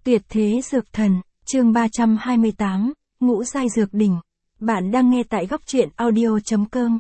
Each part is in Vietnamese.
Tuyệt thế dược thần, chương 328, ngũ giai dược đỉnh. Bạn đang nghe tại góc truyện audio.com.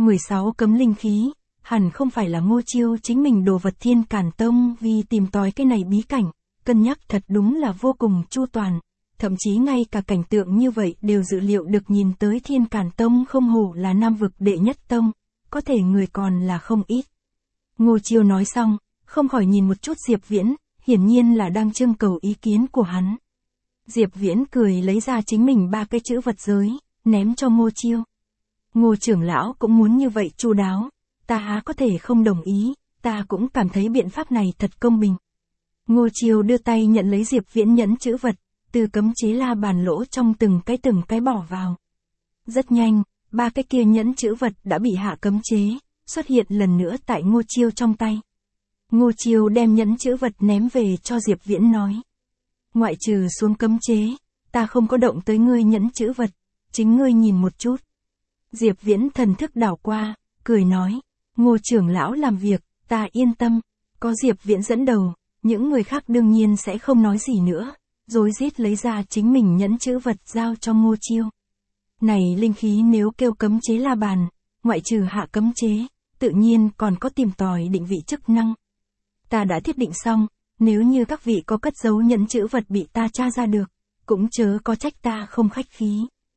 16 cấm linh khí, hẳn không phải là Ngô Chiêu chính mình đồ vật Thiên Càn Tông vì tìm tòi cái này bí cảnh, cân nhắc thật đúng là vô cùng chu toàn. Thậm chí ngay cả cảnh tượng như vậy đều dự liệu được, nhìn tới Thiên Càn Tông không hổ là Nam vực đệ nhất tông, có thể người còn là không ít. Ngô Chiêu nói xong, không khỏi nhìn một chút Diệp Viễn, hiển nhiên là đang trưng cầu ý kiến của hắn. Diệp Viễn cười lấy ra chính mình 3 cái chữ vật giới, ném cho Ngô Chiêu. Ngô trưởng lão cũng muốn như vậy chu đáo, ta há có thể không đồng ý, ta cũng cảm thấy biện pháp này thật công bình. Ngô Chiêu đưa tay nhận lấy Diệp Viễn nhẫn chữ vật, từ cấm chế la bàn lỗ trong từng cái bỏ vào. Rất nhanh, 3 cái kia nhẫn chữ vật đã bị hạ cấm chế, xuất hiện lần nữa tại Ngô Chiêu trong tay. Ngô Chiêu đem nhẫn chữ vật ném về cho Diệp Viễn nói. Ngoại trừ xuống cấm chế, ta không có động tới ngươi nhẫn chữ vật, chính ngươi nhìn một chút. Diệp Viễn thần thức đảo qua, cười nói, Ngô trưởng lão làm việc, ta yên tâm, có Diệp Viễn dẫn đầu, những người khác đương nhiên sẽ không nói gì nữa, rối rít lấy ra chính mình nhẫn chữ vật giao cho Ngô Chiêu. Này linh khí nếu kêu cấm chế la bàn, ngoại trừ hạ cấm chế, tự nhiên còn có tìm tòi định vị chức năng. Ta đã thiết định xong, nếu như các vị có cất giấu nhẫn chữ vật bị ta tra ra được, cũng chớ có trách ta không khách khí.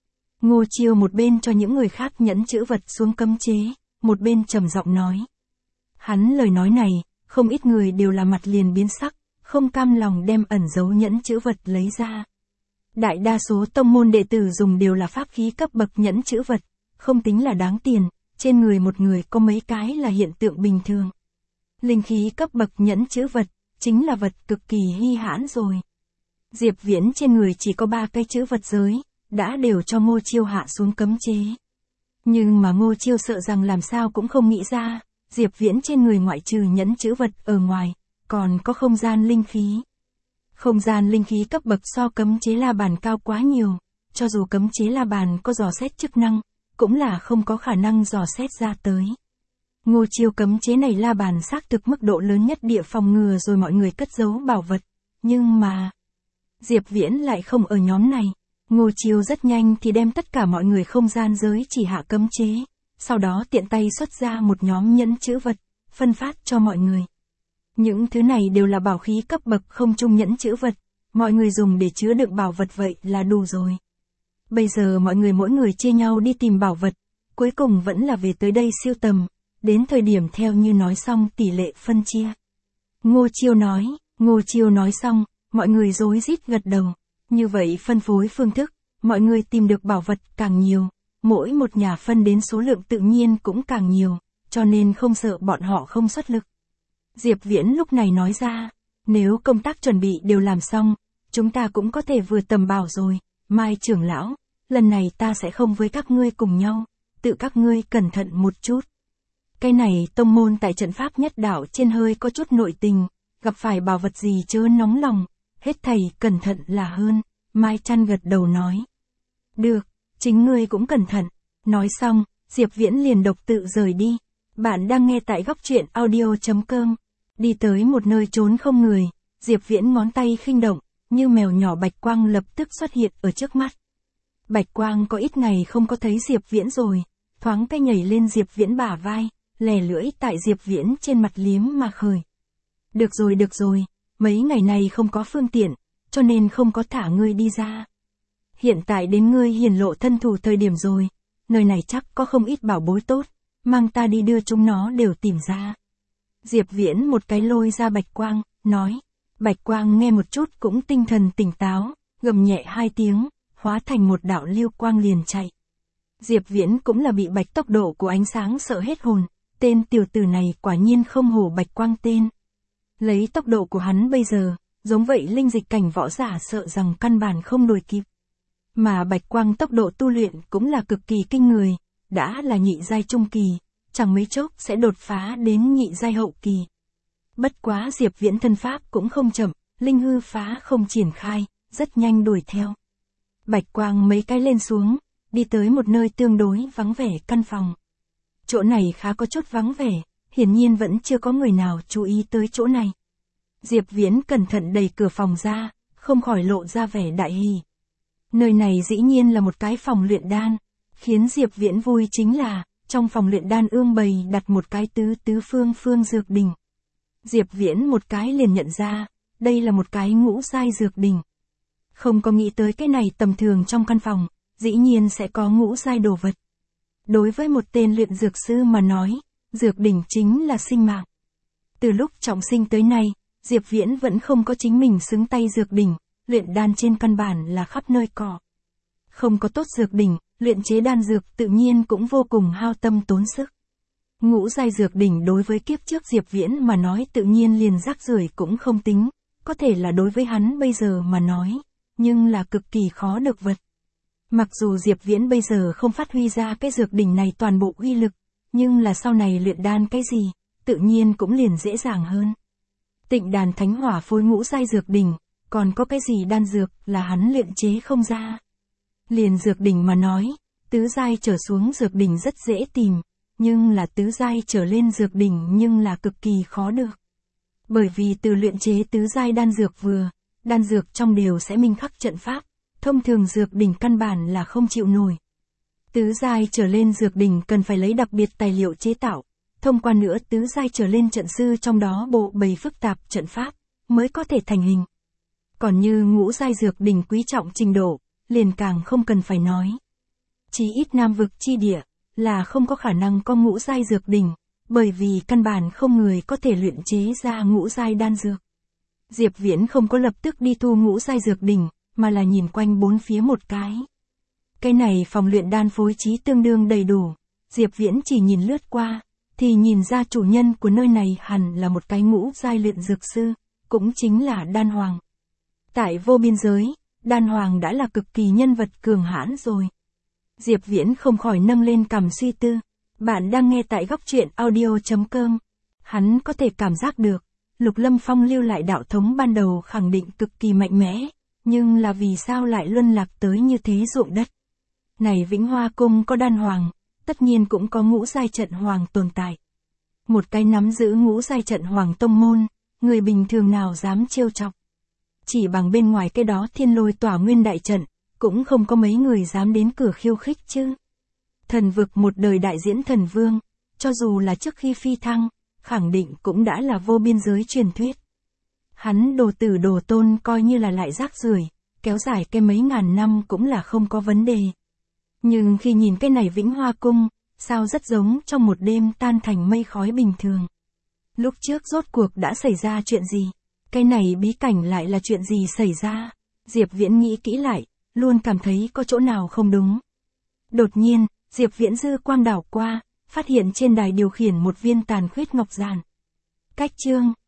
Ngô Chiêu một bên cho những người khác nhẫn chữ vật xuống cấm chế, một bên trầm giọng nói. Hắn lời nói này, không ít người đều là mặt liền biến sắc, không cam lòng đem ẩn giấu nhẫn chữ vật lấy ra. Đại đa số tông môn đệ tử dùng đều là pháp khí cấp bậc nhẫn chữ vật, không tính là đáng tiền, trên người một người có mấy cái là hiện tượng bình thường. Linh khí cấp bậc nhẫn chữ vật, chính là vật cực kỳ hy hãn rồi. Diệp Viễn trên người chỉ có 3 cái chữ vật giới, đã đều cho Ngô Chiêu hạ xuống cấm chế. Nhưng mà Ngô Chiêu sợ rằng làm sao cũng không nghĩ ra, Diệp Viễn trên người ngoại trừ nhẫn chữ vật ở ngoài, còn có không gian linh khí. Không gian linh khí cấp bậc so cấm chế la bàn cao quá nhiều, cho dù cấm chế la bàn có dò xét chức năng, cũng là không có khả năng dò xét ra tới. Ngô Chiêu cấm chế này la bàn xác thực mức độ lớn nhất địa phòng ngừa rồi mọi người cất giấu bảo vật, nhưng mà Diệp Viễn lại không ở nhóm này. Ngô Chiêu rất nhanh thì đem tất cả mọi người không gian giới chỉ hạ cấm chế, sau đó tiện tay xuất ra một nhóm nhẫn chữ vật, phân phát cho mọi người. Những thứ này đều là bảo khí cấp bậc không trung nhẫn chữ vật, mọi người dùng để chứa đựng bảo vật vậy là đủ rồi. Bây giờ mọi người mỗi người chia nhau đi tìm bảo vật, cuối cùng vẫn là về tới đây siêu tầm, đến thời điểm theo như nói xong tỷ lệ phân chia. Ngô Chiêu nói xong, mọi người rối rít gật đầu. Như vậy phân phối phương thức, mọi người tìm được bảo vật càng nhiều, mỗi một nhà phân đến số lượng tự nhiên cũng càng nhiều, cho nên không sợ bọn họ không xuất lực. Diệp Viễn lúc này nói ra, nếu công tác chuẩn bị đều làm xong, chúng ta cũng có thể vừa tầm bảo rồi. Mai trưởng lão, lần này ta sẽ không với các ngươi cùng nhau, tự các ngươi cẩn thận một chút. Cái này tông môn tại trận pháp nhất đạo trên hơi có chút nội tình, gặp phải bảo vật gì chớ nóng lòng, hết thầy cẩn thận là hơn. Mai Trăn gật đầu nói. Được, chính ngươi cũng cẩn thận. Nói xong, Diệp Viễn liền độc tự rời đi. Bạn đang nghe tại góc truyện audio.com. Đi tới một nơi trốn không người, Diệp Viễn ngón tay khinh động, như mèo nhỏ bạch quang lập tức xuất hiện ở trước mắt. Bạch quang có ít ngày không có thấy Diệp Viễn rồi, thoáng cái nhảy lên Diệp Viễn bả vai, lè lưỡi tại Diệp Viễn trên mặt liếm mà khởi. Được rồi, mấy ngày này không có phương tiện, cho nên không có thả ngươi đi ra. Hiện tại đến ngươi hiển lộ thân thủ thời điểm rồi, nơi này chắc có không ít bảo bối tốt, mang ta đi đưa chúng nó đều tìm ra. Diệp Viễn một cái lôi ra bạch quang, nói. Bạch quang nghe một chút cũng tinh thần tỉnh táo, gầm nhẹ 2 tiếng, hóa thành một đạo lưu quang liền chạy. Diệp Viễn cũng là bị bạch tốc độ của ánh sáng sợ hết hồn, tên tiểu tử này quả nhiên không hổ bạch quang tên. Lấy tốc độ của hắn bây giờ, giống vậy linh dịch cảnh võ giả sợ rằng căn bản không đuổi kịp. Mà bạch quang tốc độ tu luyện cũng là cực kỳ kinh người, đã là nhị giai trung kỳ, chẳng mấy chốc sẽ đột phá đến nhị giai hậu kỳ. Bất quá Diệp Viễn thân pháp cũng không chậm, linh hư phá không triển khai, rất nhanh đuổi theo. Bạch quang mấy cái lên xuống, đi tới một nơi tương đối vắng vẻ căn phòng. Chỗ này khá có chút vắng vẻ, hiển nhiên vẫn chưa có người nào chú ý tới chỗ này. Diệp Viễn cẩn thận đẩy cửa phòng ra, không khỏi lộ ra vẻ đại hỉ. Nơi này dĩ nhiên là một cái phòng luyện đan. Khiến Diệp Viễn vui chính là, trong phòng luyện đan ương bày đặt một cái tứ phương dược đỉnh. Diệp Viễn một cái liền nhận ra, đây là một cái ngũ giai dược đỉnh. Không có nghĩ tới cái này tầm thường trong căn phòng, dĩ nhiên sẽ có ngũ giai đồ vật. Đối với một tên luyện dược sư mà nói, dược đỉnh chính là sinh mạng. Từ lúc trọng sinh tới nay, Diệp Viễn vẫn không có chính mình xứng tay dược đỉnh, luyện đan trên căn bản là khắp nơi cỏ. Không có tốt dược đỉnh, luyện chế đan dược tự nhiên cũng vô cùng hao tâm tốn sức. Ngũ giai dược đỉnh đối với kiếp trước Diệp Viễn mà nói tự nhiên liền rác rưởi cũng không tính, có thể là đối với hắn bây giờ mà nói, nhưng là cực kỳ khó được vật. Mặc dù Diệp Viễn bây giờ không phát huy ra cái dược đỉnh này toàn bộ uy lực, nhưng là sau này luyện đan cái gì, tự nhiên cũng liền dễ dàng hơn. Tịnh Đàn Thánh Hỏa phối ngũ giai dược đỉnh, còn có cái gì đan dược là hắn luyện chế không ra. Liền dược đỉnh mà nói, tứ giai trở xuống dược đỉnh rất dễ tìm, nhưng là tứ giai trở lên dược đỉnh nhưng là cực kỳ khó được. Bởi vì từ luyện chế tứ giai đan dược đan dược trong đều sẽ minh khắc trận pháp, thông thường dược đỉnh căn bản là không chịu nổi. Tứ giai trở lên dược đỉnh cần phải lấy đặc biệt tài liệu chế tạo, thông qua nữa tứ giai trở lên trận sư trong đó bộ bày phức tạp trận pháp, mới có thể thành hình. Còn như ngũ giai dược đỉnh quý trọng trình độ, liền càng không cần phải nói. Chí ít Nam vực chi địa, là không có khả năng có ngũ giai dược đỉnh, bởi vì căn bản không người có thể luyện chế ra ngũ giai đan dược. Diệp Viễn không có lập tức đi thu ngũ giai dược đỉnh, mà là nhìn quanh bốn phía một cái. Cái này phòng luyện đan phối trí tương đương đầy đủ, Diệp Viễn chỉ nhìn lướt qua, thì nhìn ra chủ nhân của nơi này hẳn là một cái ngũ giai luyện dược sư, cũng chính là Đan Hoàng. Tại vô biên giới, Đan Hoàng đã là cực kỳ nhân vật cường hãn rồi. Diệp Viễn không khỏi nâng lên cằm suy tư. Bạn đang nghe tại góc truyện audio.com. Hắn có thể cảm giác được, Lục Lâm Phong lưu lại đạo thống ban đầu khẳng định cực kỳ mạnh mẽ, nhưng là vì sao lại luân lạc tới như thế ruộng đất. Này Vĩnh Hoa Cung có Đan Hoàng, tất nhiên cũng có ngũ giai trận hoàng tồn tại. Một cái nắm giữ ngũ giai trận hoàng tông môn, người bình thường nào dám trêu chọc. Chỉ bằng bên ngoài cái đó Thiên Lôi Tỏa Nguyên đại trận, cũng không có mấy người dám đến cửa khiêu khích chứ. Thần vực một đời đại diễn thần vương, cho dù là trước khi phi thăng, khẳng định cũng đã là vô biên giới truyền thuyết. Hắn đồ tử đồ tôn coi như là lại rác rưởi, kéo dài cái mấy ngàn năm cũng là không có vấn đề. Nhưng khi nhìn cái này Vĩnh Hoa Cung, sao rất giống trong một đêm tan thành mây khói bình thường. Lúc trước rốt cuộc đã xảy ra chuyện gì? Cái này bí cảnh lại là chuyện gì xảy ra? Diệp Viễn nghĩ kỹ lại, luôn cảm thấy có chỗ nào không đúng. Đột nhiên, Diệp Viễn dư quang đảo qua, phát hiện trên đài điều khiển một viên tàn khuyết ngọc giản. Cách chương